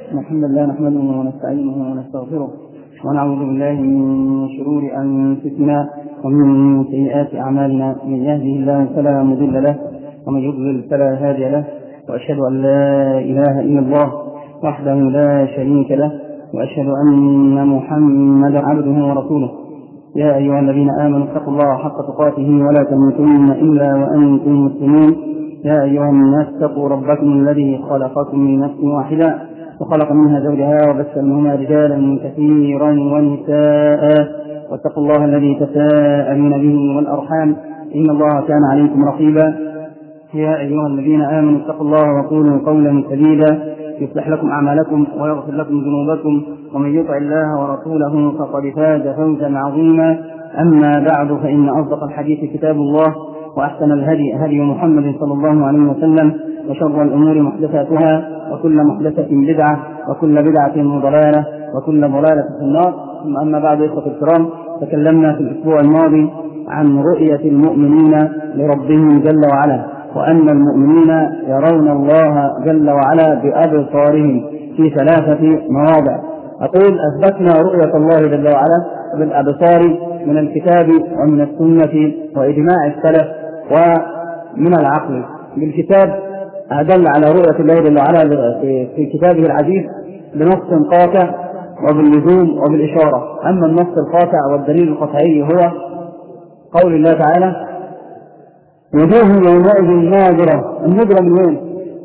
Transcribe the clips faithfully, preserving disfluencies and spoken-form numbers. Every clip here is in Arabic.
الحمد لله نحمده ونستعينه ونستغفره ونعوذ بالله من شرور أنفسنا ومن سيئات أعمالنا. من يهده الله فلا مضل له ومن يضلل فلا هادي له، وأشهد أن لا إله إلا الله وحده لا شريك له، وأشهد أن محمدا عبده ورسوله. يا أيها الذين آمنوا اتقوا الله حق تقاته ولا تموتن إلا وأنتم مسلمون. يا أيها الناس اتقوا ربكم الذي خلقكم من نفس واحدة وخلق منها زوجها وبث منهما رجالا كثيرا ونساء، واتقوا الله الذي تساءلون به والأرحام إن الله كان عليكم رقيبا. يا أيها الذين آمنوا اتقوا الله وقولوا قولا سديدا يصلح لكم أعمالكم ويغفر لكم ذنوبكم، ومن يطع الله ورسوله فقد فاز فوزا عظيما. أما بعد، فإن أصدق الحديث كتاب الله، وأحسن الهدي هدي محمد صلى الله عليه وسلم، وشر الأمور محدثاتها، وكل محدثة بدعة، وكل بدعة ضلالة، وكل ضلالة في النار. ثم أما بعد، إخوة الكرام، تكلمنا في الأسبوع الماضي عن رؤية المؤمنين لربهم جل وعلا، وأن المؤمنين يرون الله جل وعلا بأبصارهم في ثلاثة مواضع. أقول أثبتنا رؤية الله جل وعلا بالأبصار من الكتاب ومن السنة وإجماع السلف ومن العقل. بالكتاب أدل على رؤية الله جل وعلا في كتابه العزيز بنص قاطع وباللزوم وبالإشارة. أما النص القاطع والدليل القطعي هو قول الله تعالى: وجوه يومئذ ناظرة. النظرة من وين؟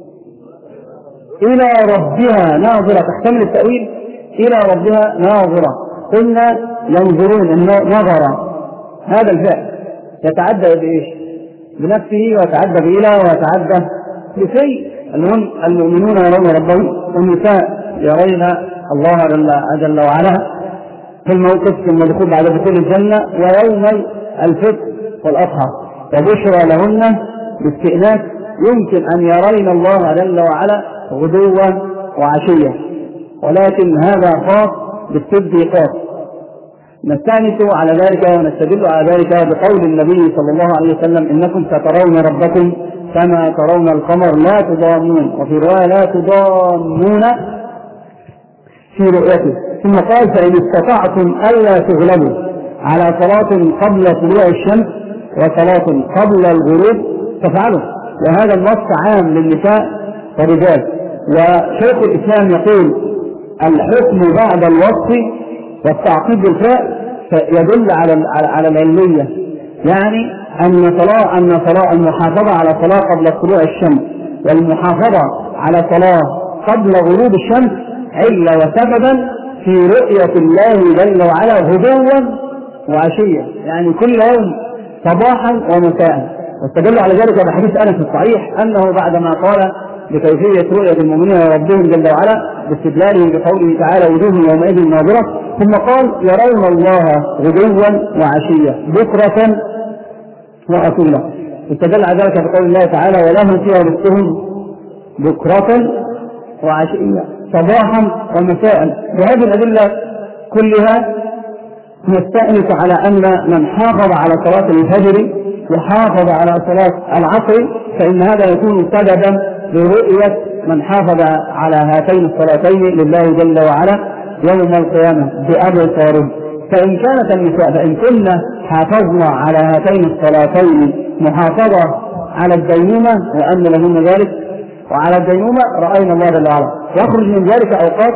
إلى ربها ناظرة، تحتمل التأويل إلى ربها ناظرة. قلنا ينظرون، النظر هذا الفعل يتعدى بإيش؟ بنفسه، ويتعدى بإلى، ويتعدى بشيء. المؤمنون يرون ربهم، والنساء يرين الله جل وعلا في الموقف ثم دخول بعد دخول الجنة ويوم الفطر والأضحى. وبشرى لهن باستئناس، يمكن أن يرين الله جل وعلا غدوا وعشية، ولكن هذا خاص بالصديقات. نستأنس على ذلك ونستدل على ذلك بقول النبي صلى الله عليه وسلم: إنكم سترون ربكم كما ترون القمر لا تضامون، وفي رواية لا تضامون في رؤيته. ثم قال: فإن استطعتم ألا تغلبوا على صلاة قبل طلوع الشمس وصلاة قبل الغروب فافعلوا. وهذا النص عام للنساء والرجال. وشيخ الإسلام يقول: الحكم بعد الوصف والتعقيد بالفعل يدل على على العلمية، يعني أن صلاة أن صلاة المحافظة على صلاة قبل طلوع الشمس والمحافظة على صلاة قبل غروب الشمس علة وسببا في رؤية الله جل وعلا غدوا وعشية، يعني كل يوم صباحا ومساء. واستدل على ذلك بحديث أنس الصحيح أنه بعدما قال بكيفية رؤية المؤمنين لربهم جل وعلا باستدلاله بقوله تعالى: وجوه يومئذ ناظرة، ثم قال: يرون الله غدوا وعشية بكرة وأصيلا. استدل على ذلك بقول الله تعالى: ولهم فيها رزقهم بكرة وعشية صباحا ومساء. بهذه الأدلة كلها نستأنس على أن من حافظ على صلاة الفجر وحافظ على صلاة العصر فإن هذا يكون سببا لرؤية من حافظ على هاتين الصلاتين لله جل وعلا يوم القيامة بأبصاره. فإن كانت النساء فإن كنا حافظنا على هاتين الصلاتين محافظة على الدينومة وأن لهن ذلك وعلى الدينومة رأينا الله جل وعلا. يخرج من ذلك أوقات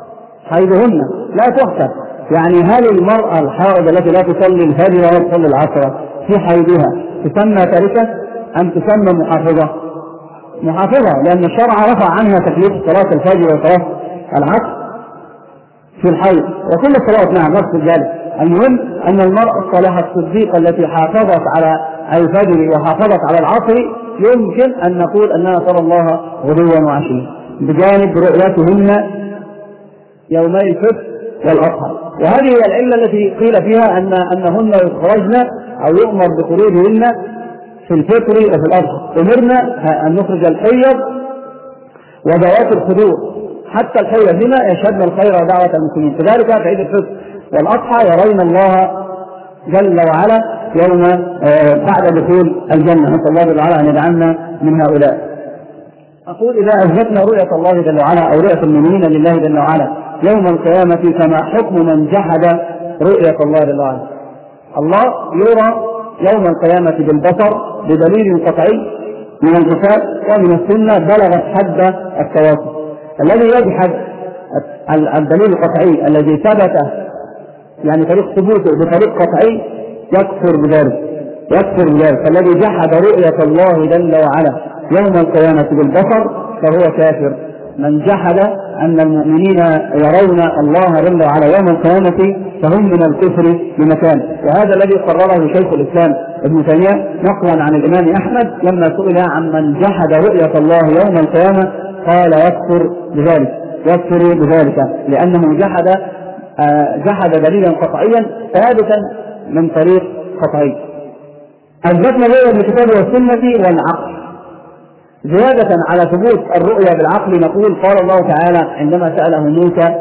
حيضهن لا تحسب. يعني هل المرأة الحائض التي لا تصلي الفجر ولا تصلي العصر في حيضها تسمى تاركة أم تسمى محافظة؟ محافظة، لأن الشرع رفع عنها تكليف صلاة الفجر وصلاة العصر في الحيض وكل الصلوات. نعم نفس ذلك. المهم أن المرأة الصالحة الصديقة التي حافظت على الفجر وحافظت على العصر يمكن أن نقول أنها ترى الله غدوا وعشيا بجانب رؤيتهن يومي الفطر والأضحى. وهذه هي العلة التي قيل فيها أن أنهن يخرجن أو يؤمر بخروجهن في الفطر وفي الأضحى. أمرنا أن نخرج الحيض وذوات الخدور حتى الحيض بما يشهدن الخير ودعوة المسلمين. كذلك في عيد الفطر والأضحى يرين الله جل وعلا يوم بعد دخول الجنة. نسأل الله جل وعلا أن يجعلنا من هؤلاء. أقول إذا أثبتنا رؤية الله جل وعلا أو رؤية المؤمنين لله جل وعلا يوم القيامة فما حكم من جحد رؤية الله جل وعلا؟ الله يرى يوم القيامة بالبصر بدليل قطعي من الكتاب ومن السنة بلغت حد التواتر. الذي يجحد الدليل القطعي الذي ثبت يعني طريق ثبوته بطريق قطعي يكفر بذلك يكفر بذلك فالذي جحد رؤية الله جل وعلا يوم القيامة بالبصر فهو كافر. من جحد أن المؤمنين يرون الله جل وعلا يوم القيامة فهم من الكفر بمكان. وهذا الذي قرره شيخ الإسلام ابن تيمية نقلا عن الإمام أحمد لما سئل عن من جحد رؤية الله يوم القيامة قال يكفر بذلك يكفر بذلك لأنه جحد آه جحد دليلا قطعيا ثابتا من طريق قطعي. أثبتنا رؤية بالكتاب والسنة والعقل. زيادة على ثبوت الرؤيا بالعقل نقول قال الله تعالى عندما سأله موسى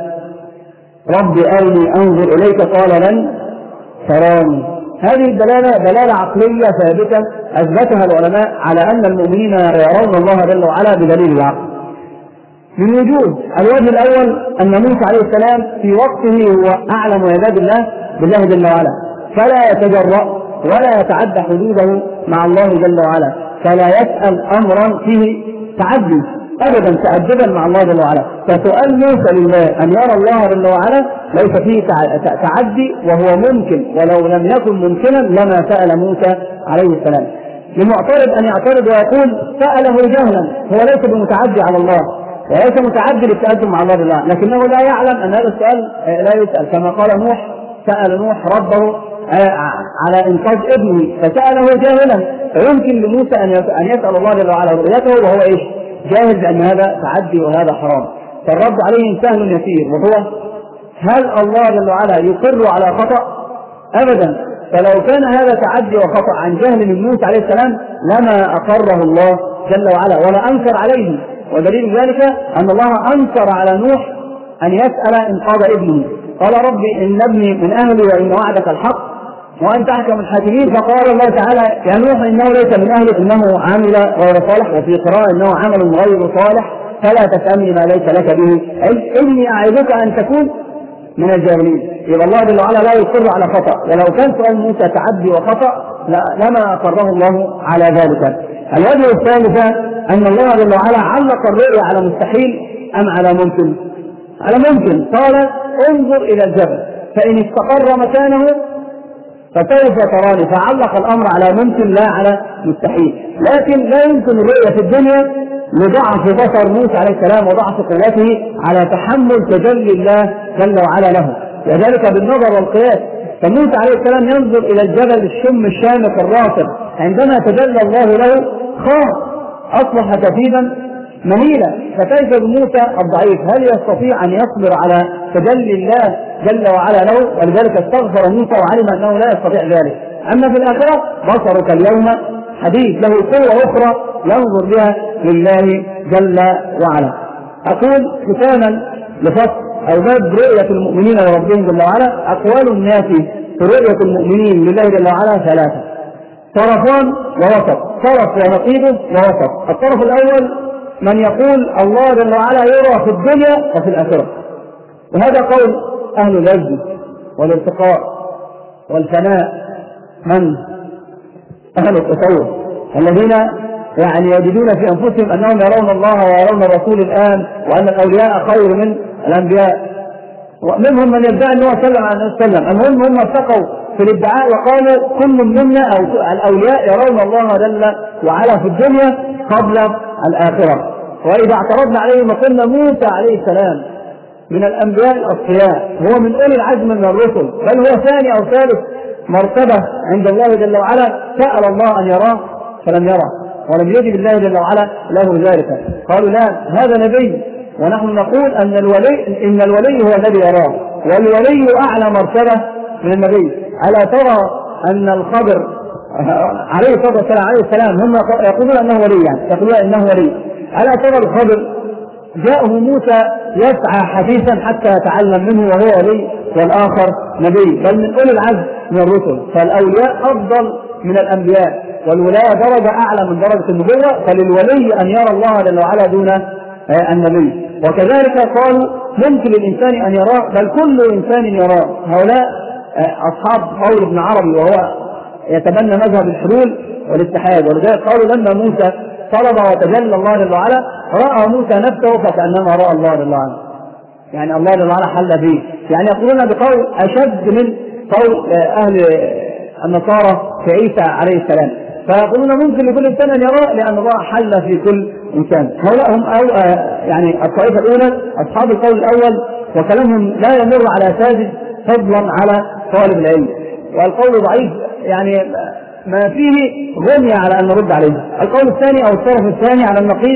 رب أرني أنظر إليك قال لن تراني. هذه الدلالة دلالة عقلية ثابتة أثبتها العلماء على أن المؤمنين يرون الله جل وعلا بدليل العقل. من وجود الوجه الأول أن موسى عليه السلام في وقته هو أعلم عباد الله بالله جل وعلا فلا يتجرأ ولا يتعدى حدوده مع الله جل وعلا فلا يسأل أمرا فيه تعدي أبدا تأدبا مع الله جل وعلا. فسؤال موسى لله أن يرى الله جل وعلا ليس فيه تعدي وهو ممكن ولو لم يكن ممكنا لما سأل موسى عليه السلام. للمعترض أن يعترض ويقول سأله جهلا هو ليس بمتعدي على الله وليس متعدي للتأدب مع الله جل وعلا لكنه لا يعلم أن هذا السؤال لا يسأل كما قال نوح سأل نوح ربه على إنقاذ ابنه فسأله جاهلا فيمكن لموسى أن يسأل الله جل وعلا رؤيته وهو إيش جاهل بأن هذا تعدي وهذا حرام. فالرد عليهم سهل يسير وهو هل الله جل وعلا يقر على خطأ؟ أبدا. فلو كان هذا تعدي وخطأ عن جهل من موسى عليه السلام لما أقره الله جل وعلا ولا أنكر عليه. ودليل ذلك أن الله أنكر على نوح أن يسأل إنقاذ ابنه قال ربي إن ابني من أهلي وإن وعدك الحق وأنت أحكم الحاكمين. فقال الله تعالى يا نوح إنه ليس من أهلك إنه عامل غير صالح وفي قراءة إنه عمل غير صالح فلا تسألني ما ليس لك به إني أعظك أن تكون من الجاهلين. يبقى الله جل وعلا لا يقر على خطأ ولو كان سؤال موسى تعدي وخطأ لما أقره الله على ذلك. الوجه الثالث أن الله جل وعلا علق الرؤيا على مستحيل أم على ممكن؟ على ممكن. قال انظر إلى الجبل فإن استقر مكانه فسوف تراني فعلق الأمر على ممكن لا على مستحيل. لكن لا يمكن الرؤية في الدنيا لضعف بصر موسى عليه السلام وضعف قوته على تحمل تجلي الله جل وعلا له وذلك بالنظر والقياس. فموسى عليه السلام ينظر إلى الجبل الشم الشامخ الراسخ عندما تجلى الله له خاف أصبح كثيبا مهيلا. فكيف بموسى الضعيف هل يستطيع أن يصبر على تجلي الله جل وعلا له؟ ولذلك استغفر موسى وعلم أنه لا يستطيع ذلك. أما في الآخرة بصرك اليوم حديد له قوة أخرى ينظر بها لله جل وعلا. أقول ختاما لفصل أو باب رؤية المؤمنين لربهم جل وعلا أقوال الناس في رؤية المؤمنين لله جل وعلا ثلاثة طرفان ووسط. طرف ونقيضه ووسط. الطرف الأول من يقول الله جل وعلا يرى في الدنيا وفي الآخرة وهذا قول أهل العز والارتقاء والفناء من أهل التصوف الذين يعني يجدون في أنفسهم أنهم يرون الله ويرون الرسول الآن وأن الأولياء خير من الأنبياء. ومنهم من يدعي أنه سلم عن النبي صلى الله عليه وسلم. المهم هم ارتقوا في الادعاء وقالوا كل منا أو الأولياء يرون الله جل وعلا في الدنيا قبل الآخرة. وإذا اعترضنا عليه قلنا موسى عليه السلام من الأنبياء الأصفياء هو من أولي العزم من الرسل بل هو ثاني أو ثالث مرتبة عند الله جل وعلا سأل الله أن يراه فلم يره ولم يجب الله جل وعلا له ذلك. قالوا لا هذا نبي ونحن نقول أن الولي إن الولي هو الذي يراه والولي أعلى مرتبة من النبي. ألا ترى أن الخضر عليه الصلاة والسلام عليه السلام هم يقولون أنه ولي يعني يقولون أنه ولي. ألا ترى الخضر جاءه موسى يسعى حديثا حتى يتعلم منه وهو ولي والآخر نبي بل من أولي العزم من الرسل. فالأولياء أفضل من الأنبياء والولاية درجة أعلى من درجة النبوة، فللولي أن يرى الله جل وعلا دون النبي. وكذلك قالوا ممكن للإنسان أن يراه، بل كل إنسان يراه. هؤلاء أصحاب قول ابن عربي وهو يتبنى مذهب الحلول والاتحاد، ولذلك قالوا لما موسى طلب وتجلى الله جل وعلا رأى موسى نفسه فكأنما رأى الله جل وعلا، يعني الله جل وعلا حل فيه. يعني يقولون بقول أشد من قول أهل النصارى في عيسى عليه السلام، فيقولون ممكن لكل إنسان أن يرى لأن الله حل في كل إنسان. هؤلاء هم أو يعني الطائفة الأولى أصحاب القول الأول، وكلامهم لا يمر على ساجد فضلا على طالب العلم، والقول ضعيف يعني ما فيه غنية على أن نرد عليه. القول الثاني أو الطرف الثاني على النقيض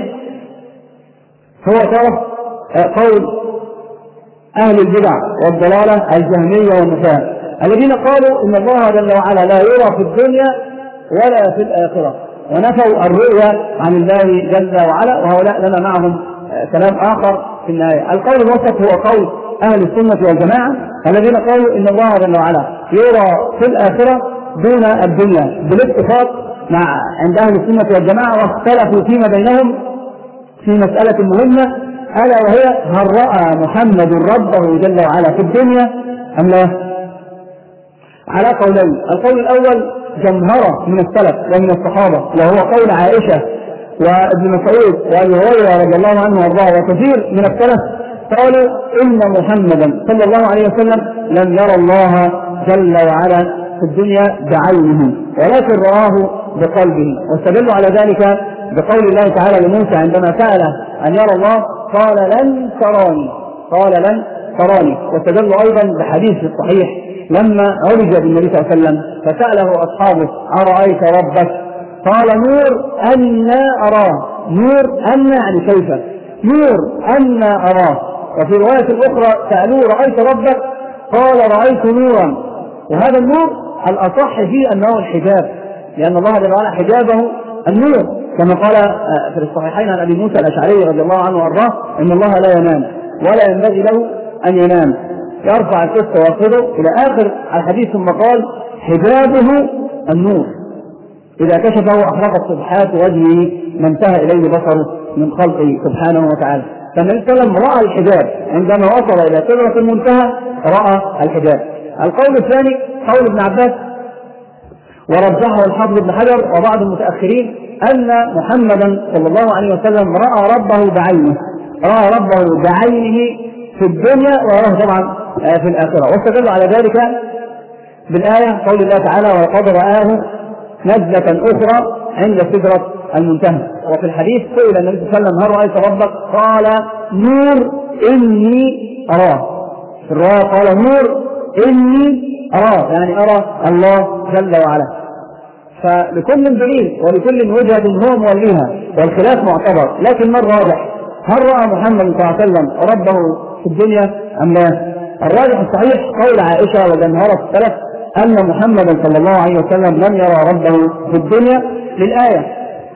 هو طرف قول أهل البدع والضلالة الجهمية والنفاق، الذين قالوا إن الله جل وعلا لا يرى في الدنيا ولا في الآخرة، ونفوا الرؤيا عن الله جل وعلا، وهؤلاء لنا معهم كلام آخر في النهاية. القول الوسط هو قول أهل السنة والجماعة الذين قالوا إن الله جل وعلا يرى في الآخرة دون الدنيا بالاتفاق مع عند أهل السنة والجماعة، واختلفوا فيما بينهم في مسألة مهمة، ألا وهي هل رأى محمد ربه جل وعلا في الدنيا أم لا؟ على قولين. القول الأول جمهرة من السلف ومن الصحابة، وهو قول عائشة وابن مسعود وأبي هريرة رضي الله عنه وارضاه وكثير من السلف، قالوا إن محمدا صلى الله عليه وسلم لم يرى الله جل وعلا في الدنيا بعينه ولكن رآه بقلبه، واستدلوا على ذلك بقول الله تعالى لموسى عندما سأل أن يرى الله قال لن تراني قال لن تراني واستدلوا أيضا بحديث الصحيح لما عرج بالنبي صلى الله عليه وسلم فسأله أصحابه أرأيت ربك؟ قال نور أن أراه. نور أن يعني كيف؟ نور أن أراه. وفي رواية الأخرى سألوه رأيت ربك؟ قال رأيت نورا. وهذا النور الأصح فيه أنه الحجاب، لأن الله جل وعلا حجابه النور، كما قال في الصحيحين عن أبي موسى الأشعري رضي الله عنه وارضاه إن الله لا ينام ولا ينبغي له أن ينام، يرفع الكف ويخفضه إلى آخر الحديث، ثم قال حجابه النور، إذا كشفه أحرقت صبحات وجهه ما انتهى إليه بصره من خلقه سبحانه وتعالى. فالنبي صلى الله عليه وسلم رأى الحجاب عندما وصل إلى سدرة المنتهى، رأى الحجاب. القول الثاني قول ابن عباس ورجحه الحافظ ابن حجر وبعض المتأخرين أن محمدا صلى الله عليه وسلم رأى ربه بعينه، رأى ربه بعينه في الدنيا وراه طبعا في الآخرة، واستدلوا على ذلك بالآية قول الله تعالى ولقد رآه نزلة أخرى عند سدرة المنتهى. وفي الحديث سئل النبي صلى الله عليه وسلم هل رأيت ربك؟ قال نور إني أراه. في الرواية قال نور إني أراه، يعني أرى الله جل وعلا. فلكل دليل ولكل وجهة هو موليها، والخلاف معتبر، لكن من الراجح؟ هل رأى محمد صلى الله عليه وسلم ربه في الدنيا أم لا؟ الراجح الصحيح قول عائشة وجمهرة السلف أن محمدا صلى الله عليه وسلم لم يرى ربه في الدنيا للآية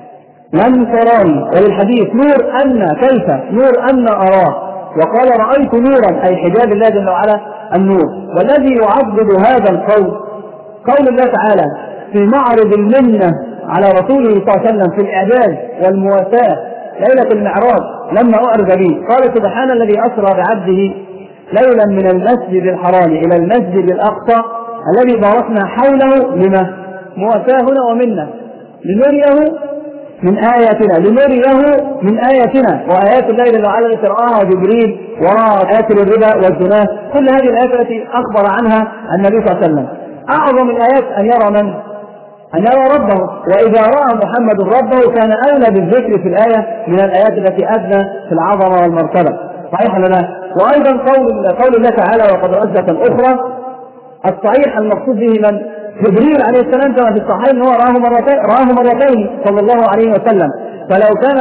لن تراني، وللحديث نور أن كيف؟ نور أن أراه، وقال رأيت نورا أي حجاب الله جل وعلا النور. والذي يعضد هذا القول قول الله تعالى في معرض المنة على رسوله صلى الله عليه وسلم في الإعجاز والمواساة ليلة المعراج لما أعرض به قال سبحان الذي أسرى بعبده ليلا من المسجد الحرام إلى المسجد الأقصى الذي باركنا حوله لما مواساة هنا ومنة لنريه من آياتنا لنريه من آياتنا، وآيات الله جل وعلا التي رآها جبريل وراء آيات الربا والزنا، كل هذه الآيات التي أخبر عنها النبي صلى الله عليه وسلم. أعظم الآيات أن يرى من؟ أن يرى ربه، وإذا رأى محمد ربه كان أولى بالذكر في الآية من الآيات التي أدنى في العظمة والمرتبة. صحيح لنا. وأيضا قول قول الله تعالى وقد رأزة أخرى الصحيح المقصود به من؟ جبريل عليه السلام كما في الصحيح هو رآه مرتين رآه مرتين صلى الله عليه وسلم. فلو كان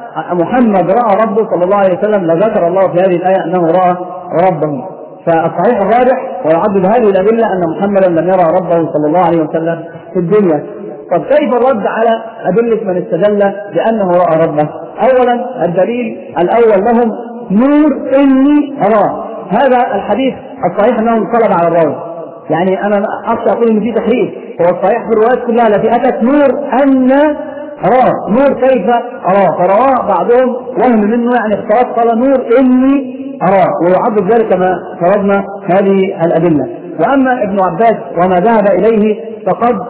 محمد رأى ربه صلى الله عليه وسلم لذكر الله في هذه الآية أنه رأى ربه. فالصحيح الراجح ويعدد هذه الأدلة أن محمدا لم يرى ربه صلى الله عليه وسلم في الدنيا. طب كيف الرد على أدلة من استدل بأنه رأى ربه؟ أولا الدليل الأول لهم نور إني أراه. هذا الحديث الصحيح أنه انقلب على الراوي، يعني أنا أخشى أقول إن في تحريف، هو الصحيح في الروايات كلها التي أتت نور أن أراه، نور كيف أراه، فرآه بعضهم وهم منه يعني اختلاف قال نور إني أراه، ويعبد ذلك كما فرضنا هذه الأدلة. وأما ابن عباس وما ذهب إليه فقد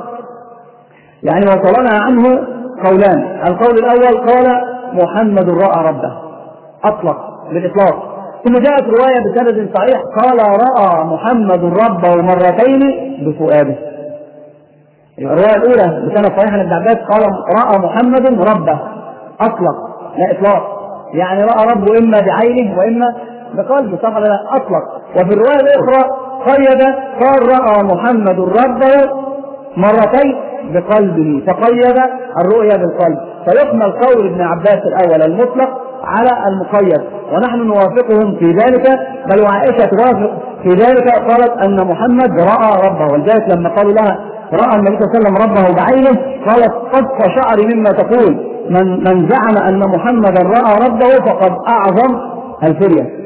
يعني وصلنا عنه قولان. القول الأول قال محمد رأى ربه، أطلق بالإطلاق. ثم جاءت رواية بسند صحيح قال رأى محمد ربه مرتين بفؤاده. الرواية الأولى بسند صحيح عن ابن عباس قال رأى محمد ربه، أطلق لا إطلاق، يعني رأى ربه إما بعينه وإما بقلبه، صح ولا لا؟ أطلق. وفي الرواية الأخرى قيد قال رأى محمد ربه مرتين بقلبه، فقيد الرؤيا بالقلب، فيحمل قول ابن عباس الأول المطلق على المقيد، ونحن نوافقهم في ذلك، بل وعائشة توافق في ذلك، قالت أن محمد رأى ربه. ولذلك لما قالوا لها رأى النبي صلى الله عليه وسلم ربه بعينه قالت قد شعري مما تقول، من, من زعم أن محمدا رأى ربه فقد أعظم الفرية.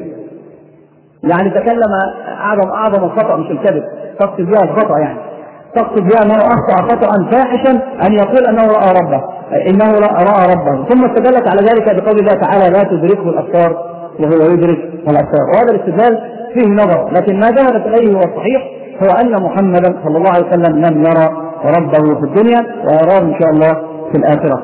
يعني تكلم أعظم أعظم الخطأ، مش الكذب، تقصد بها الخطأ، يعني تقصد بها أنه أخطأ خطأ فاحشا أن يقول أنه رأى ربه، إنه رأى ربه. ثم استدلت على ذلك بقول الله تعالى لا تدركه الأبصار وهو يدرك الأبصار. وهذا الاستدلال فيه نظر، لكن ما ذهبت إليه هو الصحيح، هو أن محمدا صلى الله عليه وسلم لم يرى ربه في الدنيا ويراه إن شاء الله في الآخرة.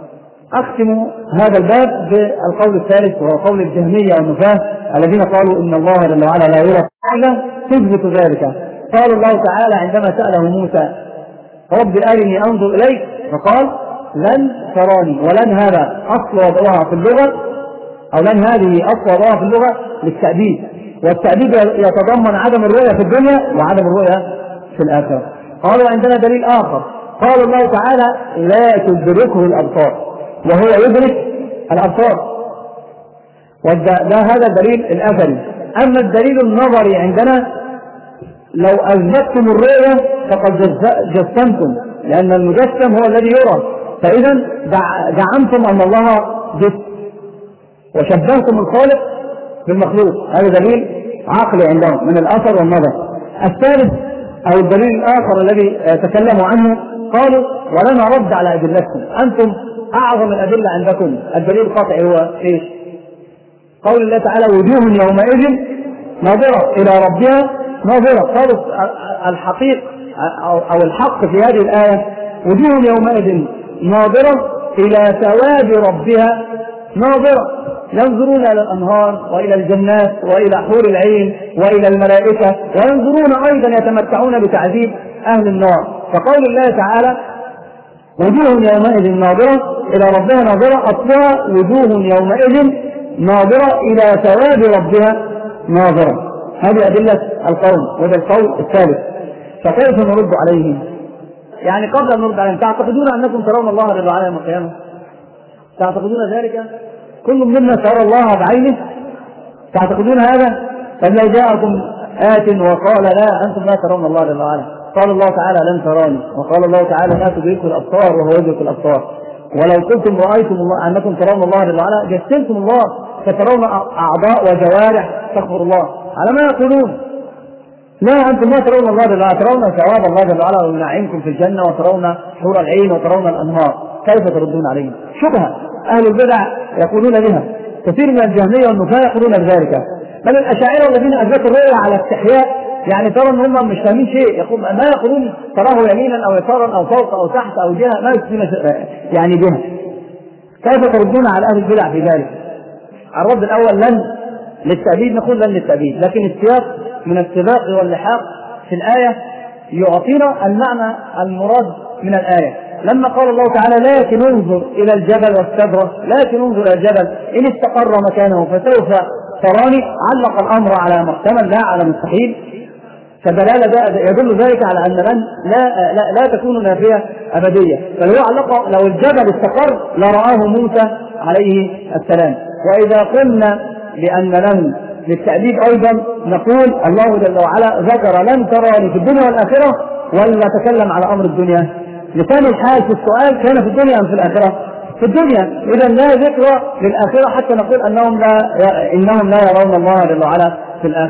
أختم هذا الباب بالقول الثالث، وهو قول الجهمية والنفاة الذين قالوا إن الله جل وعلا لا يرى، تثبت ذلك. قال الله تعالى عندما سأله موسى رب أرني أنظر إليك، فقال لن تراني، ولن هذا أصل وضعها في اللغة، أو لن هذه أصل وضعها في اللغة للتأبيد، والتأبيد يتضمن عدم الرؤية في الدنيا وعدم الرؤية في الآخرة. قالوا عندنا دليل آخر، قال الله تعالى لا تدركه الأبصار وهو يدرك الأبصار، وده هذا الدليل الأثري. أما الدليل النظري عندنا لو أثبتتم الرؤية فقد جسمتم، لأن المجسم هو الذي يرى، فإذا زعمتم أن الله جسم وشبهتم الخالق بالمخلوق. هذا دليل عقلي عندهم من الأثر والنظر. الثالث أو الدليل الآخر الذي تكلموا عنه قالوا ولنا رد على أدلتكم، أنتم أعظم الأدلة عندكم. الدليل القاطع هو إيش؟ قول الله تعالى وجوه يومئذ ناظرة إلى ربها ناظرة. قالوا الحقيق أو الحق في هذه الآية وجوه يومئذ ناظرة إلى ثواب ربها ناظرة، ينظرون إلى الأنهار وإلى الجنات وإلى حور العين وإلى الملائكة، وينظرون أيضا يتمتعون بتعذيب أهل النار. فقول الله تعالى وجوه يومئذ ناظرة إلى ربها ناظرة، أصلها وجوه يومئذ ناظرة إلى ثواب ربها ناظرة. هذه أدلة القوم، وهذا القول الثالث. فكيف نرد عليهم؟ يعني قبل أن نرد عليهم، تعتقدون أنكم ترون الله جل وعلا يوم القيامة؟ تعتقدون ذلك؟ كل منا ترى الله بعينه؟ تعتقدون هذا؟ فلو جاءكم آت وقال لا أنتم لا ترون الله جل وعلا، قال الله تعالى لن تراني، وقال الله تعالى لا تدركه الأبصار وهو يدرك الأبصار. ولو كنتم رأيتم الله أنكم ترون الله جل وعلا جسمتم الله، فترون أعضاء وجوارح تغفر الله على ما يقولون. لا، أنتم ما ترون الله جل وعلا، ترون ثواب الله جل وعلا وينعمكم في الجنة، وترون حور العين وترون الأنهار. كيف تردون عليهم؟ شبهة أهل البدع يقولون بها، كثير من الجهمية والنفاة يقولون بذلك، بل الأشاعرة الذين أثبتوا الرؤية على استحياء يعني ترى ان هم مش فاهمين شيء، يقول ما يقولون تراه يمينا او يسارا او فوق او تحت او جهه، ما يسمى يعني جهه. كيف تردون على اهل البدع في ذلك؟ الرد الاول لن للتأبيد، نقول لن للتأبيد، لكن السياق من السباق واللحاق في الآية يعطينا المعنى المراد من الآية. لما قال الله تعالى لكن انظر إلى الجبل واستدرك، لكن انظر إلى الجبل إن استقر مكانه فسوف تراني، علق الأمر على محتمل لا على مستحيل، فدلالة يدل ذلك على أن لن لا, لا, لا تكون نافية أبدية، بل هو علق لو الجبل استقر لرآه موسى عليه السلام. وإذا قلنا بأن لن للتأبيد أيضا نقول الله جل وعلا ذكر لن تراني في الدنيا والآخرة، ولا تكلم على أمر الدنيا؟ لسان الحال في السؤال كان في الدنيا أم في الآخرة؟ في الدنيا. إذا لا ذكر للآخرة حتى نقول أنهم لا إنهم لا يرون الله جل وعلا في الآخرة.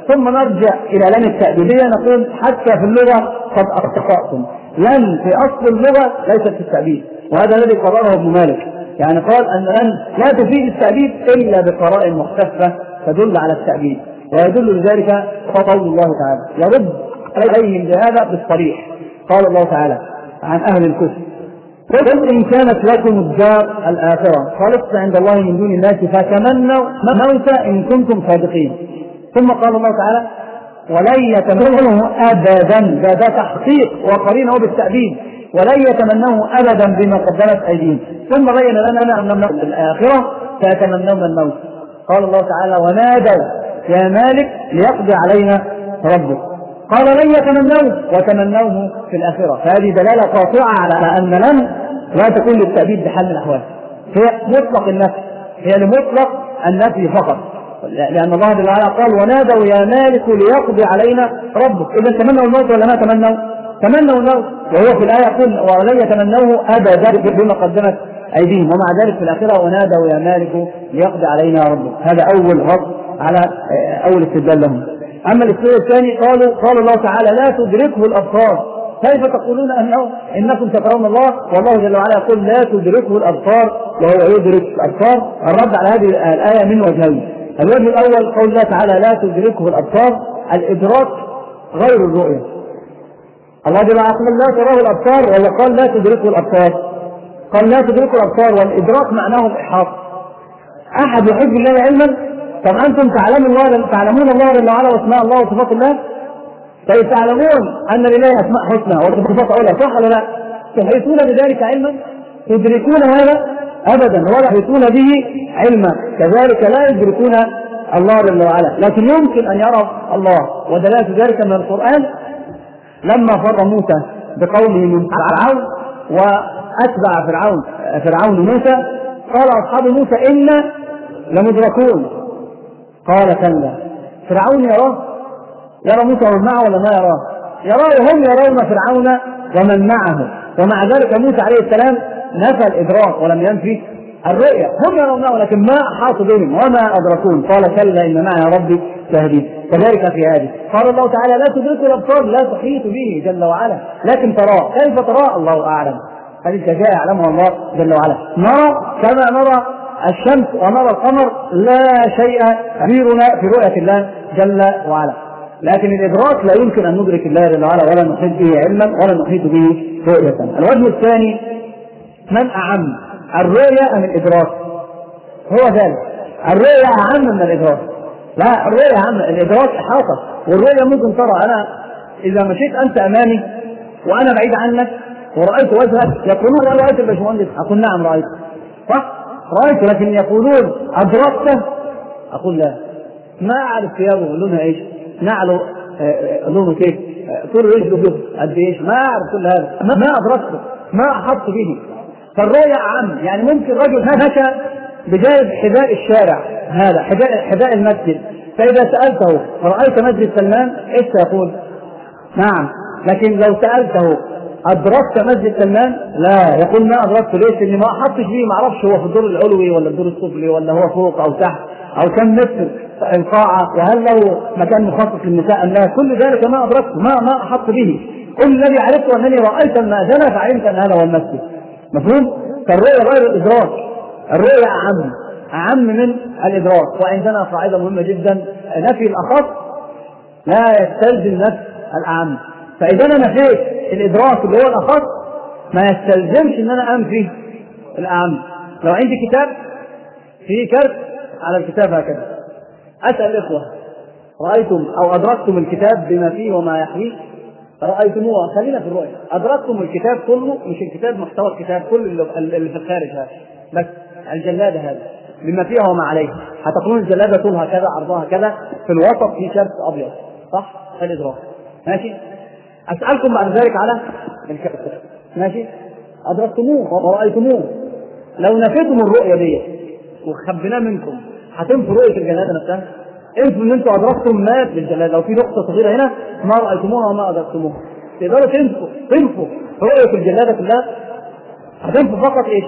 ثم نرجع إلى لن التأبيدية نقول حتى في اللغة قد أخطأتم. لن في أصل اللغة ليست في التأبيد، وهذا الذي قرره ابن مالك، يعني قال أن لن لا تفيد التأبيد إلا بقرائن مختلفة تدل على التأبيد، ويدل لذلك قول الله تعالى يرد عليهم بهذا بالصريح. قال الله تعالى عن أهل الكفر قل إن كانت لكم الدار الآخرة خالصة عند الله من دون الناس فتمنوا موت إن كنتم صادقين. ثم قال الله تعالى ولن يتمنوه أبدا، هذا تحقيق وقرينه بالتأبيد، ولن يتمنوه أبدا بما قدمت أيديهم. ثم بين لنا أن الآخرة سيتمنون الموت. قال الله تعالى ونادوا يا مالك ليقضي علينا ربك، قال لن يتمنوه وتمنوه في الآخرة. فهذه دلالة قاطعة على أن لن لا تكون للتأبيد بحال من الأحوال، هي مطلق النفي، هي لمطلق النفي فقط، لأن الله جل وعلا قال ونادوا يا مالك ليقضي علينا ربك. إذا تمنوا الموت ولا ما تمنوا؟ تمنوا الموت، وهو في الآية يقول ولن يتمنوه أبدا بما قدمت أيديهم، ومع ذلك في الآخرة ونادوا يا مالك ليقضي علينا ربك. هذا أول رد على أول استدلال لهم. أما الاستدلال الثاني قالوا قال الله تعالى لا تدركه الأبصار، كيف تقولون أنه إنكم تكرهون الله والله جل وعلا يقول لا تدركه الأبصار وهو يدرك الأبصار. الرد على هذه الآية من وجهين. الوجه الأول قول الله تعالى لا تدركه الأبصار، الإدراك غير الرؤية. الله جل وعلا قال لا تراه الأبصار وهو قال لا تدركه الأبصار، قال لا تدركه الأبصار والإدراك معناه الإحاطة. أحد يحب الله علما؟ طب أنتم تعلمون الله تعلمون الله جل وعلا واسماء الله وصفات الله، طيب تعلمون أن لله أسماء حسنى وصفات أولى، صح ولا لا؟ تحيطون بذلك علما؟ تدركون هذا؟ أبدا، ولا يحيطون به علما. كذلك لا يدركون الله جل وعلا، لكن يمكن أن يرى الله، ودلالة ذلك من القرآن لما فر موسى بقومه من فرعون وأتبع فرعون فرعون موسى قال أصحاب موسى إنا لمدركون، قال كلا. فرعون يراه، يرى موسى ومن معه ولا ما يراه؟ يراه، وهم يرون فرعون ومن معه، ومع ذلك موسى عليه السلام نفى الإدراك ولم ينفي الرؤية. هم يرونه لكن ما أحاطوا بهم وما أدركون. قال كلا إن معي ربي سيهدين. كذلك في هذه قال الله تعالى لا تدرك الأبصار، لا تحيط به جل وعلا لكن تراه. كيف تراه؟ الله أعلم، هذه الجزاء يعلمها الله جل وعلا. نرى كما نرى الشمس ونرى القمر، لا شيء كبيرنا في رؤية الله جل وعلا، لكن الإدراك لا يمكن أن ندرك الله جل وعلا ولا نحيط به علما ولا نحيط به رؤية. الوجه الثاني من أعم الرؤية أم الإدراك؟ هو ذلك، الرؤية أعم من الإدراك. لا، الرؤية أعم، الإدراك إحاطة، والرؤية ممكن ترى. أنا إذا مشيت أنت أمامي وأنا بعيد عنك ورأيت وجهك يقولون أنا رأيت الباشمهندس، أقول نعم رأيت، صح؟ رأيت، لكن يقولون أدركته، أقول لا، ما أعرف ثيابه لونها إيش، نعله لونه كيف، طول رجله قد إيش، ما أعرف كل هذا، ما أدركته، ما أحط به. فالرؤية أعم، يعني ممكن رجل مشى بجانب حذاء الشارع، هذا حذاء حذاء المسجد، فإذا سألته رأيت مسجد سلمان إيش سيقول؟ نعم. لكن لو سألته أدركت مسجد سلمان؟ لا، يقول ما أدركته. ليش؟ لأني ما أحطش به، ما أعرفش هو في الدور العلوي ولا الدور السفلي ولا هو فوق أو تحت أو كم متر القاعة، وهل له مكان مخصص للنساء أم لا، كل ذلك ما أدركته، ما ما أحط به. كل الذي عرفته أنني رأيت المأذنة فعلمت أن هذا هو المسجد. مفهوم؟ فالرؤية غير الإدراك، الرؤية أعم أعم من الإدراك. وعندنا قاعدة مهمة جدا، نفي الأخص لا يستلزم نفي الأعم. فإذا أنا نفيت الإدراك اللي هو الأخص ما يستلزمش أن أنا أنفي الأعم. لو عندي كتاب فيه كرت على الكتاب هكذا، أسأل الإخوة رأيتم أو أدركتم الكتاب بما فيه وما يحويه؟ رأيتموها، خلينا في الرؤية، أدركتم الكتاب كله، مش الكتاب محتوى الكتاب كل اللي في الخارج هذا، بس الجلادة هذا بما فيها وما عليه. هتكون الجلادة طولها كذا عرضها كذا، في الوسط في شرط أبيض، صح؟ الإدراك ماشي. أسألكم بعد ذلك على الكتاب، ماشي؟ أدركتموه ورأيتموه، لو نفيتم الرؤية دي وخبنا منكم هتنفوا رؤية الجلادة نفسها؟ انتوا ان انتوا ادركتم ما في الجلاد، لو في نقطه صغيره هنا ما رايتموها وما ادركتموها، تقدروا تنفوا تنفوا رؤيه الجلاده كلها؟ هتنفوا فقط ايش؟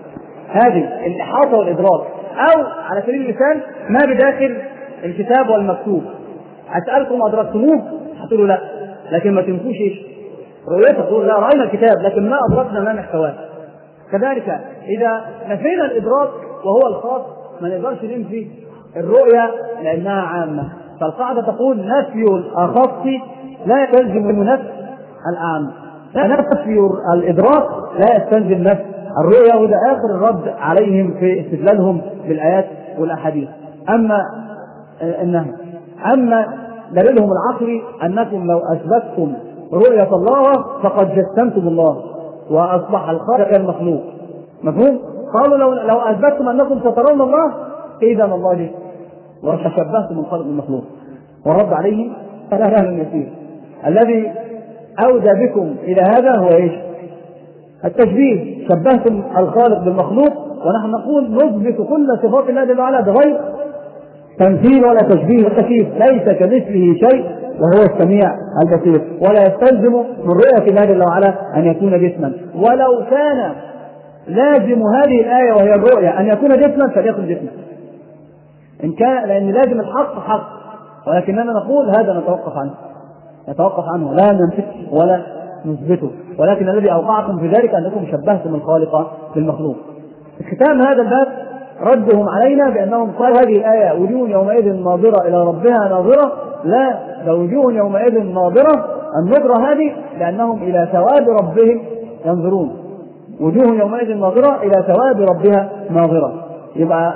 هذه الاحاطه والادراك، او على سبيل المثال ما بداخل الكتاب والمكتوب، أسألكم أدركتموه؟ هتقولوا لا، لكن ما تنفوش إيش؟ رؤيته، تقول لا رأينا الكتاب لكن ما أدركنا ما محتواه. كذلك إذا نفينا الإدراك وهو الخاص ما نقدرش ننفي الرؤية لأنها عامة. فالقاعدة تقول نفي الأخص لا يستلزم نفي الأعم، نفي الإدراك لا يستلزم نفي الرؤية. وده آخر الرد عليهم في استدلالهم بالآيات والأحاديث. أما النهي، أما دليلهم العقلي أنكم لو أثبتتم رؤية الله فقد جسمتم الله وأصبح الخالق كالمخلوق. مفهوم؟ قالوا لو لو أثبتتم أنكم سترون الله إذا الله ليه؟ وتشبهتم الخالق بالمخلوق. ورد عليهم سهل يسير. الذي أودى بكم إلى هذا هو إيش؟ التشبيه. شبهتم الخالق بالمخلوق، ونحن نقول نثبت كل صفات الله جل وعلا بغير تمثيل ولا تشبيه ولا تكييف. ليس كمثله شيء وهو السميع البصير، ولا يستلزم من رؤية الله جل وعلا أن يكون جسما. ولو كان لازم هذه الآية وهي الرؤية أن يكون جسما فليكن جسما إن كان، لأن لازم الحق حق، ولكننا نقول هذا نتوقف عنه نتوقف عنه لا ننفذ ولا نثبته. ولكن الذي أوقعكم في ذلك أنكم شبهتم الخالق بالمخلوق. في ختام هذا الباب ردهم علينا بأنهم قالوا هذه الآية وجوه يومئذ ناظرة إلى ربها ناظرة. لا، ده وجوه يومئذ ناظرة، النظرة هذه لأنهم إلى ثواب ربهم ينظرون. وجوه يومئذ ناظرة إلى ثواب ربها ناظرة. يبقى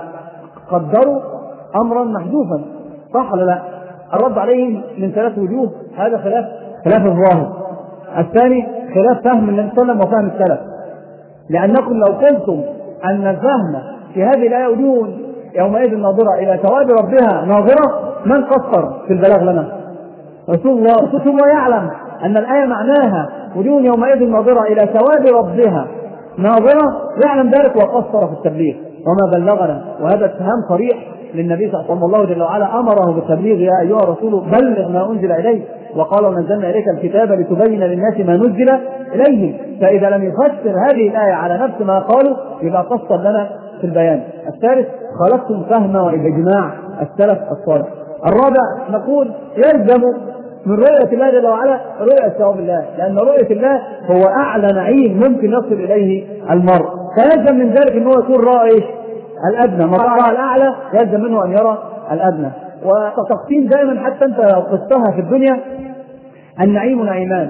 قدروا أمرا محذوفا، صح ولا لا؟ الرد عليهم من ثلاث وجوه، هذا خلاف خلاف الظاهر. الثاني خلاف فهم النبي صلى الله عليه وسلم وفهم السلف، لأنكم لو قلتم أن الفهم في هذه الآية وجوه يومئذ ناظرة إلى ثواب ربها ناظرة، من قصر في البلاغ لنا؟ رسول الله. رسول الله يعلم أن الآية معناها وجوه يومئذ ناظرة إلى ثواب ربها ناظرة، يعلم ذلك وقصر في التبليغ وما بلغنا. وهذا اتهام صريح للنبي صلى الله عليه وسلم. جل وعلا أمره بالتبليغ: يا أيها الرسول بلغ ما أنزل إليك، وقال ونزلنا إليك الكتاب لتبين للناس ما نزل إليهم. فإذا لم يفسر هذه الآية على نفس ما قالوا يبقى قصر لنا في البيان. الثالث خلقتم فهم وإجماع السلف الصالح. الرابع نقول يلزم من رؤية الله جل وعلا رؤية ثواب الله، لأن رؤية الله هو أعلى نعيم ممكن يصل إليه المرء، فيلزم من ذلك أنه يكون رأى الأدنى. من رأى الأعلى يلزم منه أن يرى الأدنى. وتقسيم دائما حتى أنت لو قستها في الدنيا النعيم نعيمان.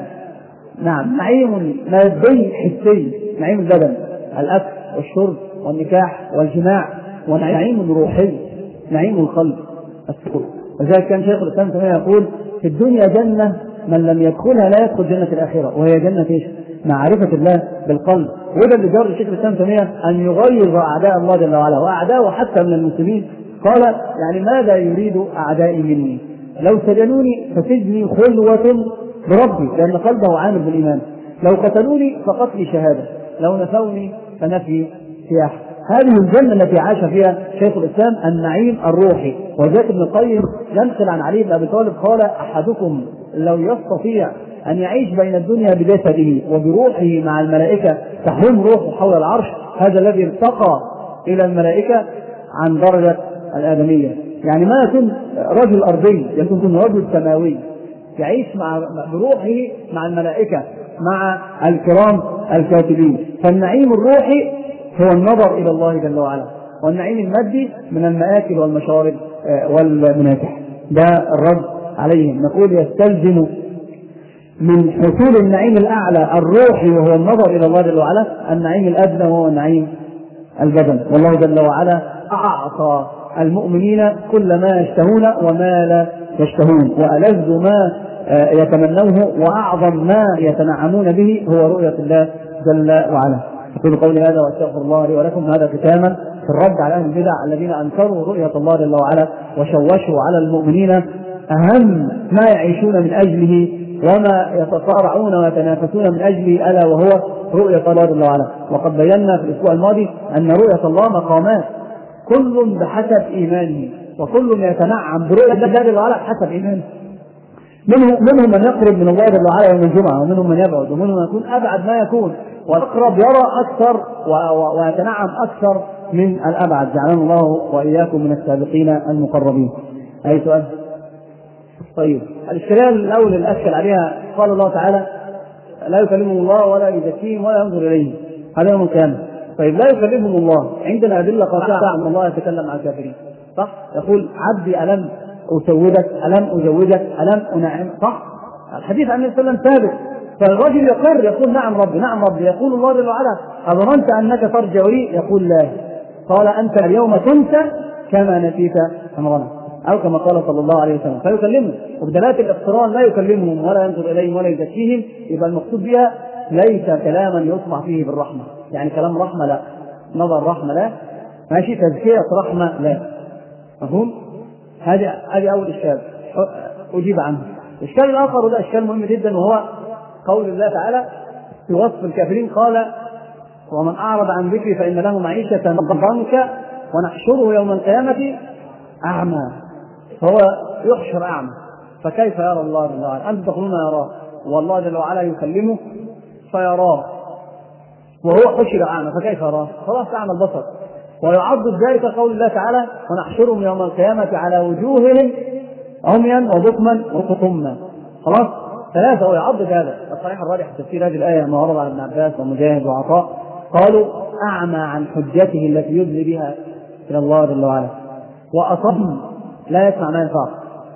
نعم، نعيم مادي حسي، نعيم البدن، الأكل والشرب والنكاح والجماع، ونعيم روحي، نعيم القلب السكون. وذلك كان شيخ الإسلام تيمية يقول: في الدنيا جنة من لم يدخلها لا يدخل جنة الآخرة، وهي جنة ايش؟ معرفة الله بالقلب. وده اللي جار الشيخ الإسلام تيمية أن يغيظ أعداء الله جل وعلا وأعداءه حتى من المسلمين. قال: يعني ماذا يريد أعدائي مني؟ لو سجنوني فسجني خلوة بربي، لأن قلبه عامل بالإيمان. لو قتلوني فقتلي شهادة، لو نفوني فنفي سياح. هذه الجنة التي عاش فيها شيخ الإسلام النعيم الروحي. وذلك ابن القيم ينقل عن علي بن أبي طالب قال: أحدكم لو يستطيع أن يعيش بين الدنيا بجسده وبروحه مع الملائكة تحوم روحه حول العرش، هذا الذي ارتقى إلى الملائكة عن درجة الآدمية. يعني ما يكون رجل أرضي، يكون رجل سماوي يعيش مع بروحه مع الملائكة مع الكرام الكاتبين. فالنعيم الروحي هو النظر إلى الله جل وعلا، والنعيم المادي من المآكل والمشارب والمناكح. ده الرد عليهم. نقول يستلزم من حصول النعيم الأعلى الروحي وهو النظر إلى الله جل وعلا النعيم الأدنى وهو النعيم البدن. والله جل وعلا أعطى المؤمنين كل ما يشتهون وما لا يشتهون، وألذ ما يتمنوه وأعظم ما يتنعمون به هو رؤية الله جل وعلا. أقول قولي هذا وأستغفر الله لي ولكم. هذا ختاما في الرد على أهل البدع الذين أنكروا رؤية الله جل وعلا وشوشوا على المؤمنين أهم ما يعيشون من أجله وما يتصارعون ويتنافسون من أجله، ألا وهو رؤية الله جل وعلا. وقد بينا في الأسبوع الماضي أن رؤية الله مقامات، كل بحسب إيمانه، وكل يتنعم برؤية الله جل وعلا حسب إيمانه. منهم منهم من يقرب من الله جل وعلا يوم الجمعة، ومنهم من يبعد، ومنهم من يكون أبعد ما يكون، والأقرب يرى أكثر ويتنعم أكثر من الأبعد. جعلنا الله وإياكم من السابقين المقربين. أي سؤال؟ طيب الاشكاليه الاول اللي اشكل عليها قال الله تعالى لا يكلمهم الله ولا يزكيهم ولا ينظر اليهم هذا يوم القيامه. طيب لا يكلمهم الله، عندنا ادله قاطعه ان الله يتكلم عن الكافرين، صح؟ يقول عبدي الم اسودك، الم ازوجك، الم انعم، صح؟ الحديث عن النبي صلى الله عليه وسلم ثابت. فالرجل يقر يقول نعم ربي نعم ربي، يقول الله جل وعلا اظننت انك ترجع لي؟ يقول لا. قال انت اليوم تنسى كما نسيت امرنا، او كما قال صلى الله عليه وسلم. فيكلمهم وبدلالة الاقتران لا يكلمهم ولا ينظر اليهم ولا يزكيهم، يبقى المقصود بها ليس كلاما يطمع فيه بالرحمه، يعني كلام رحمه لا، نظر رحمه لا، ماشي، تزكيه رحمه لا. مفهوم؟ هذه هذه اول اشكال اجيب عنه. الاشكال الاخر وده اشكال مهم جدا، وهو قول الله تعالى في وصف الكافرين قال ومن اعرض عن ذكري فان له معيشه ضنكا ونحشره يوم القيامه اعمى. فهو يحشر اعمى، فكيف يرى الله جل وعلا؟ انتم تقولون يراه والله جل وعلا يكلمه فيراه وهو حشر اعمى، فكيف يراه؟ خلاص اعمى البصر. ويعضد ذلك قول الله تعالى ونحشرهم يوم القيامه على وجوههم عميا وبكما وصما. خلاص ثلاثه. ويعضد هذا الصحيح الراجح في تفسير هذه الايه ما ورد عن ابن عباس ومجاهد وعطاء، قالوا اعمى عن حجته التي يدلي بها الى الله جل وعلا، واصم لا يسمع ما ينفع،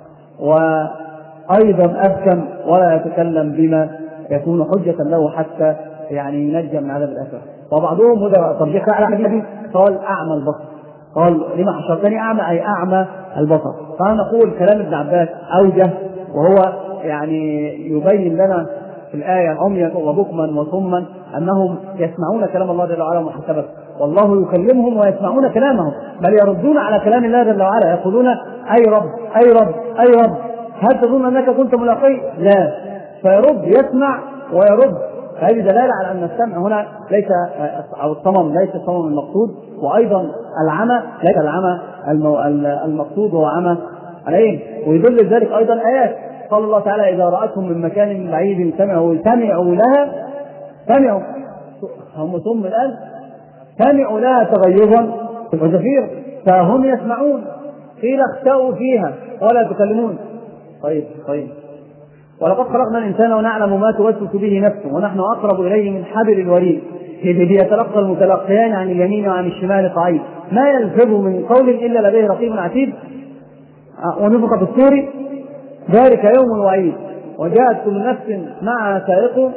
وايضا ابكم ولا يتكلم بما يكون حجه له حتى يعني ينجى من عذاب الاخره. وبعضهم هذا ترجيح على حديث قال اعمى البصر، قال لما حشرتني اعمى اي اعمى البصر. فنقول كلام ابن عباس اوجه، وهو يعني يبين لنا في الايه عميا وبكما وصما انهم يسمعون كلام الله جل وعلا محسبا، والله يكلمهم ويسمعون كلامه، بل يردون على كلام الله جل وعلا يقولون اي رب اي رب اي رب هل تظن انك كنت ملاقي؟ لا. فيرد يسمع ويرد. هذه دلاله على ان السمع هنا ليس او الصمم ليس الصمم المقصود، وايضا العمى ليس العمى المقصود هو عمى العين. ويدل ذلك ايضا ايات قال الله تعالى اذا راتهم من مكان بعيد سمعوا سمعوا لها سمعوا هم ثم الان سمعوا لها تغيظا وزفير فهم يسمعون، قيل اختأوا فيها ولا تكلمون. طيب طيب ولقد خلقنا الانسان ونعلم ما توسوس به نفسه ونحن اقرب اليه من حبل الوريد اذ يتلقى المتلقيان عن اليمين وعن الشمال قعيد ما يلفظ من قول الا لديه رقيب عتيد. ونفخ في الصور ذلك يوم الوعيد وجاءت كل نفس معها سائق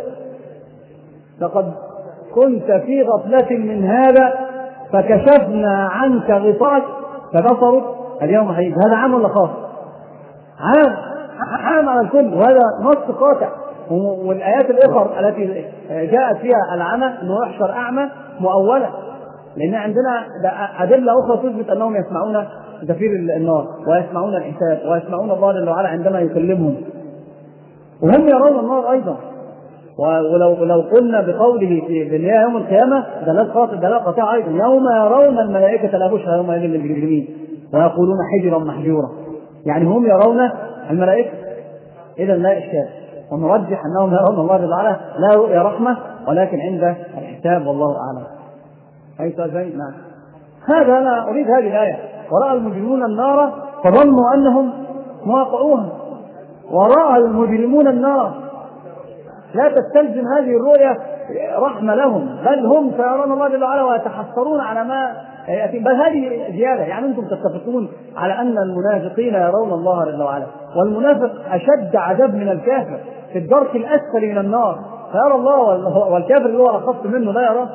لقد كنت في غفلة من هذا فكشفنا عنك غطاءك فبصرك اليوم حديد. هذا عام ولا خاص؟ عام، عام على الكل، وهذا نص قاطع. والآيات الأخرى التي جاءت فيها العمى أنه يحشر أعمى مؤولة، لأن عندنا أدلة أخرى تثبت أنهم يسمعون زفير النار ويسمعون الحساب ويسمعون الله جل وعلا عندما يكلمهم، وهم يرون النار أيضا. ولو لو قلنا بقوله في دنيا يوم القيامة دلالة قاطعة أيضا يوم يرون الملائكة لا بشرى يومئذ للمجرمين ويقولون حجرا محجورا، يعني هم يرون الملائكة. إذا لا إشكال، ونرجح أنهم يرون الله جل وعلا لا رؤيا رحمة ولكن عند الحساب والله أعلم. حيث زين نعم. هذا أنا أريد هذه الآية ورأى المجرمون النار فظنوا أنهم مواقعوها. ورأى المجرمون النار لا تستلزم هذه الرؤية رحمة لهم، بل هم سيرون الله جل وعلا ويتحسرون على ما يأتي. بل هذه زيادة، يعني أنتم تتفقون على أن المنافقين يرون الله جل وعلا، والمنافق أشد عذاب من الكافر في الدرك الأسفل من النار، فيرى الله والكافر اللي هو أخف منه لا يراه.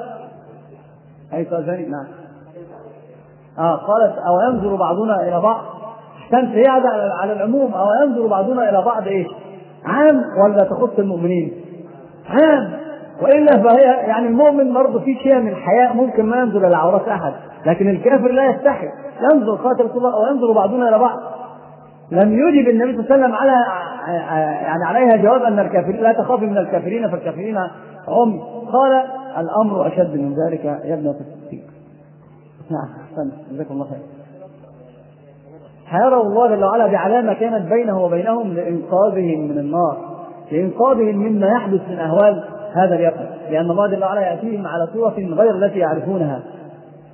حيث ذلك نعم. آه قالت أو ينظر بعضنا إلى بعض، كانت هي على العموم أو ينظر بعضنا إلى بعض إيش؟ عام ولا تخص المؤمنين؟ عام. وإلا فهي يعني المؤمن برضه في شيء من الحياء ممكن ما ينظر إلى عورات أحد، لكن الكافر لا يستحي ينظر قاتل الله أو ينظر بعضنا إلى بعض. لم يجب النبي صلى الله عليه وسلم على يعني عليها جواب أن الكافرين لا تخاف من الكافرين فالكافرين هم. قال الأمر أشد من ذلك يا ابنة الصديق. نعم أحسنت جزاكم الله خير. حيروا الله جل وعلا بعلامة كانت بينه وبينهم لإنقاذهم من النار، لإنقاذهم مما يحدث من أهوال هذا اليقظة، لأن الله جل وعلا يأتيهم على صورة غير التي يعرفونها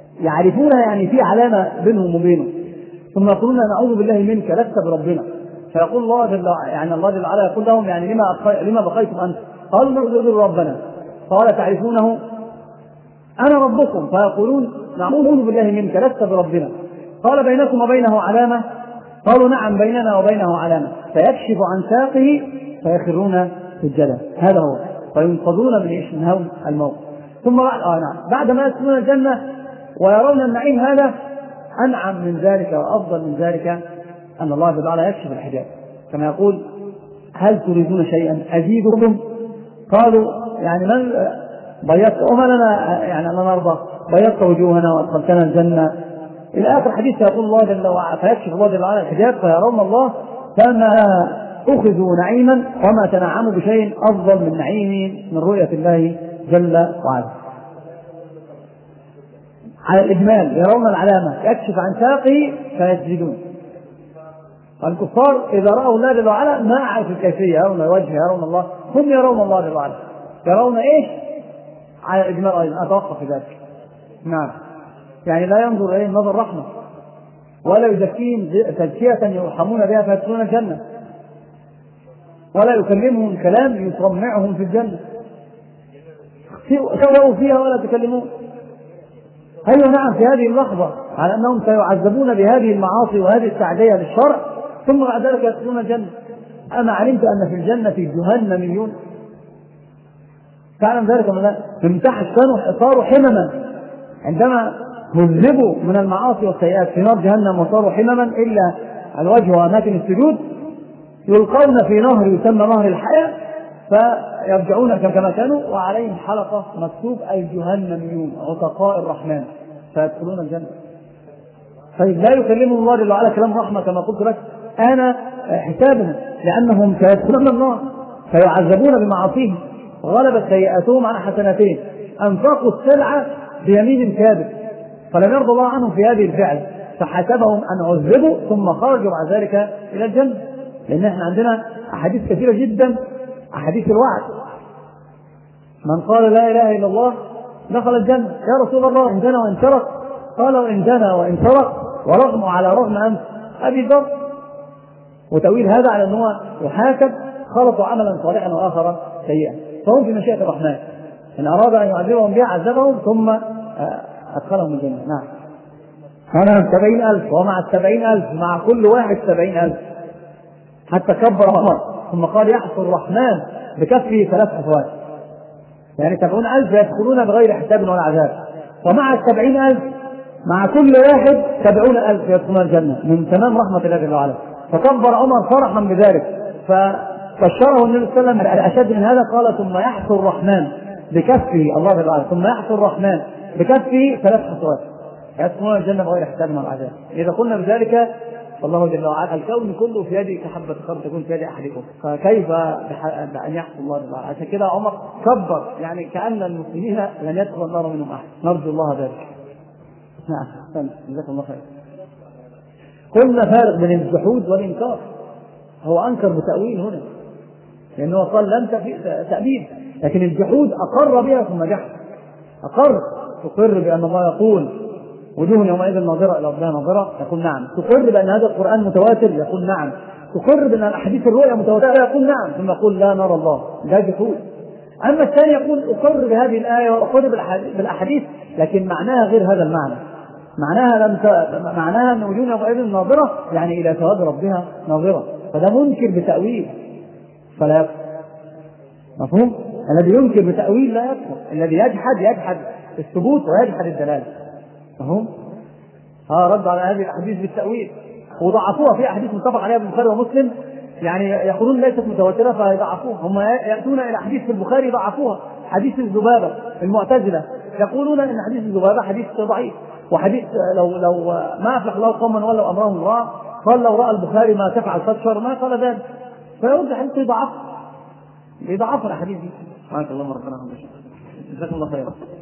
يعرفونها يعني في علامة بينهم وبينه، ثم يقولون نعوذ بالله منك لست بربنا، فيقول الله جل يعني الله جل وعلا يقول لهم يعني لما لما بقيتم أنت؟ قالوا نعبد ربنا. قال تعرفونه؟ أنا ربكم. فيقولون نعوذ بالله منك لست بربنا. قال بينكم وبينه علامة؟ قالوا نعم بيننا وبينه علامة. فيكشف عن ساقه فيخرون سجدا. هذا هو. فينقذون من ايش؟ من هول الموت. ثم بعد آه نعم بعد ما يدخلون الجنة ويرون النعيم هذا أنعم من ذلك وأفضل من ذلك أن الله جل وعلا يكشف الحجاب كما يقول هل تريدون شيئا أزيدكم؟ قالوا يعني من بيضت وما لنا يعني أننا نرضى بيضت وجوهنا وأدخلتنا الجنة إلى آخر حديث. يقول الله جل وعلا فيكشف الله جل وعلا الحجاب فيرون الله فما أخذوا نعيما وما تنعموا بشيء أفضل من نعيم من رؤية الله جل وعلا. على الإجمال يرون العلامة يكشف عن ساقه فيسجدون. الكفار إذا رأوا الله جل وعلا ما عرفوا الكيفية يرون الوجه يرون الله هم يرون الله جل وعلا يرون إيش؟ على الإجمال أيضا أتوقف في ذلك. نعم يعني لا ينظر إليه نظر رحمة ولا يزكيهم تزكية يرحمون بها فيدخلون الجنة ولا يكلمهم كلام يصمعهم في الجنة سووا فيها ولا تكلمون. أيوة نعم في هذه اللحظة على أنهم سيعذبون بهذه المعاصي وهذه التعدية للشرع ثم بعد ذلك يدخلون الجنة. أما علمت أن في الجنة في جهنميون؟ تعلم ذلك من لا من تحت كانوا صاروا حمما عندما هذبوا من المعاصي والسيئات في نار جهنم وصاروا حمما إلا الوجه وأماكن السجود يلقون في نهر يسمى نهر الحياة فيرجعون كما كانوا وعليهم حلقة مكتوب الجهنميون عتقاء الرحمن فيدخلون الجنة. طيب لا يكلمهم الله جل وعلا كلام رحمة كما قلت لك أنا حسابهم لأنهم سيدخلون النار فيعذبون بمعاصيهم غلبت سيئاتهم على حسناتهم أنفقوا السلعة بيمين كاذب فلم يرضى الله عنهم في هذه الفعل فحسبهم أن عذبوا ثم خرجوا بعد ذلك إلى الجنة. لأن احنا عندنا أحاديث كثيرة جدا أحاديث الوعد من قال لا إله إلا الله دخل الجنة. يا رسول الله إن جنى وإن سرق؟ قال وإن جنى وإن سرق ورغم على رغم أنف أبي ذر. وتأويل هذا على أنه يحاسب خلطوا عملا صالحا وآخر سيئا فهم في مشيئة الرحمن إن أراد أن يعذبهم بها عذبهم ثم أدخلهم الجنة. نعم أنا سبعين ألف ومع السبعين ألف مع كل واحد سبعين ألف حتى كبر عمر ثم قال يحصل الرحمن بكفه ثلاث حفوات يعني سبعون ألف يدخلون بغير حساب ولا عذاب ومع السبعين ألف مع كل واحد سبعون ألف يدخلون الجنة من تمام رحمة الله جل وعلا. فكبر عمر فرحا بذلك فبشره النبي صلى الله عليه وسلم الأشد من هذا قال ثم يحصل الرحمن بكفه الله جل وعلا ثم يحصل الرحمن بكفه ثلاث حفوات يدخلون الجنة بغير حساب ولا عذاب. إذا قلنا بذلك فالله جل وعلا الكون كله في يد كحبة خردل تكون في يد أحدكم فكيف بأن يحصل الله جل وعلا. عشان كده عمر كبر يعني كأن المسلمين لن يدخل النار منهم أحد نرجو الله ذلك. نعم جزاك الله خير. قلنا فارق بين الجحود والإنكار. هو أنكر بتأويل هنا لأنه قال لم تأبيد لكن الجحود أقر بها ثم جحد. أقر تقر بأن الله يقول وجوه يومئذ ناظرة إلى ربها ناظرة يقول نعم. تقر بأن هذا القرآن متواتر يقول نعم. تقر بأن الأحاديث الرؤيا متواترة يقول نعم ثم يقول لا نرى الله ده جحود. أما الثاني يقول أقر بهذه الآية وأقر بالأحاديث لكن معناها غير هذا المعنى. معناها لم ت... معناها أن وجوه يومئذ ناظرة يعني إلى ثواب ربها ناظرة فده منكر بتأويل فلا يكفر. مفهوم؟ الذي ينكر بتأويل لا يكفر. الذي يجحد يجحد الثبوت ويجحد الدلالة. مفهوم؟ ها رد على هذه الأحاديث بالتأويل وضعفوها في أحاديث متفق عليها البخاري ومسلم يعني يقولون ليست متواترة فيضعفوها. هم يأتون إلى حديث في البخاري ضعفوها حديث الذبابة المعتزلة يقولون إن حديث الذبابة حديث ضعيف وحديث لو لو ما أفلح الله قوما ولو أمرهم امرأة قال لو رأى البخاري ما تفعل فتشر ما قال ذلك فيرد حديث يضعف يضعف الأحاديث دي. سبحانك اللهم ربنا وبحمدك جزاكم الله خيرا.